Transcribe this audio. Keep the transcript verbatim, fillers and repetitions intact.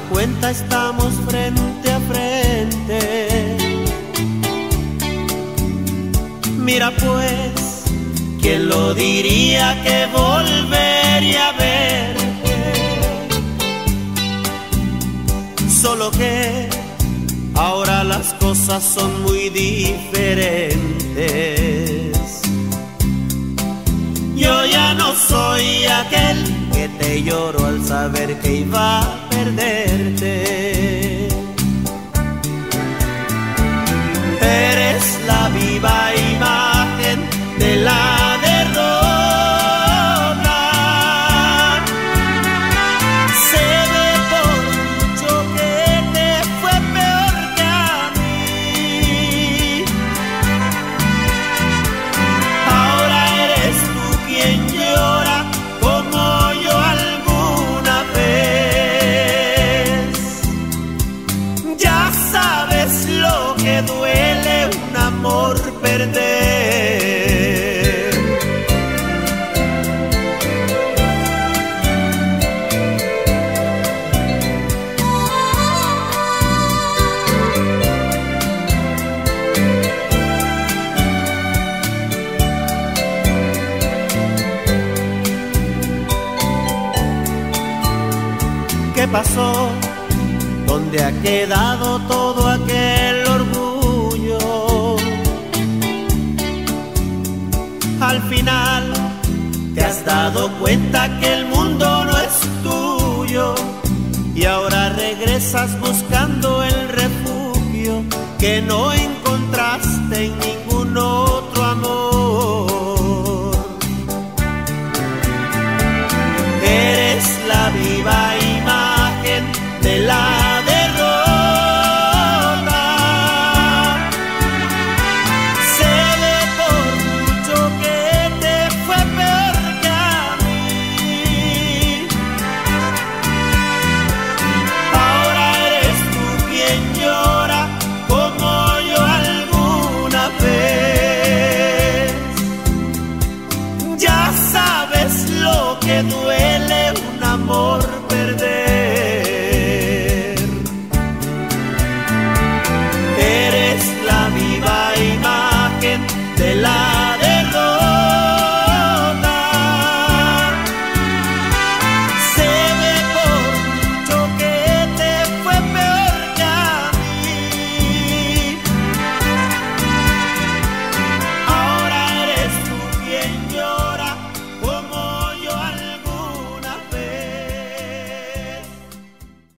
cuenta estamos frente a frente. Mira pues, ¿quién lo diría que volvería a verte? Solo que ahora las cosas son muy diferentes. Yo ya no soy aquel que te lloró al saber que iba a perderte. Eres la viva imagen de la derrota. Se ve por mucho que te fue peor que a mí. Ahora eres tú quien llora como yo alguna vez. Ya sabes lo que duele un amor perder. ¿Qué pasó? ¿Dónde ha quedado todo aquel orgullo? Al final te has dado cuenta que el mundo no es tuyo y ahora regresas buscando el refugio que no encontraste en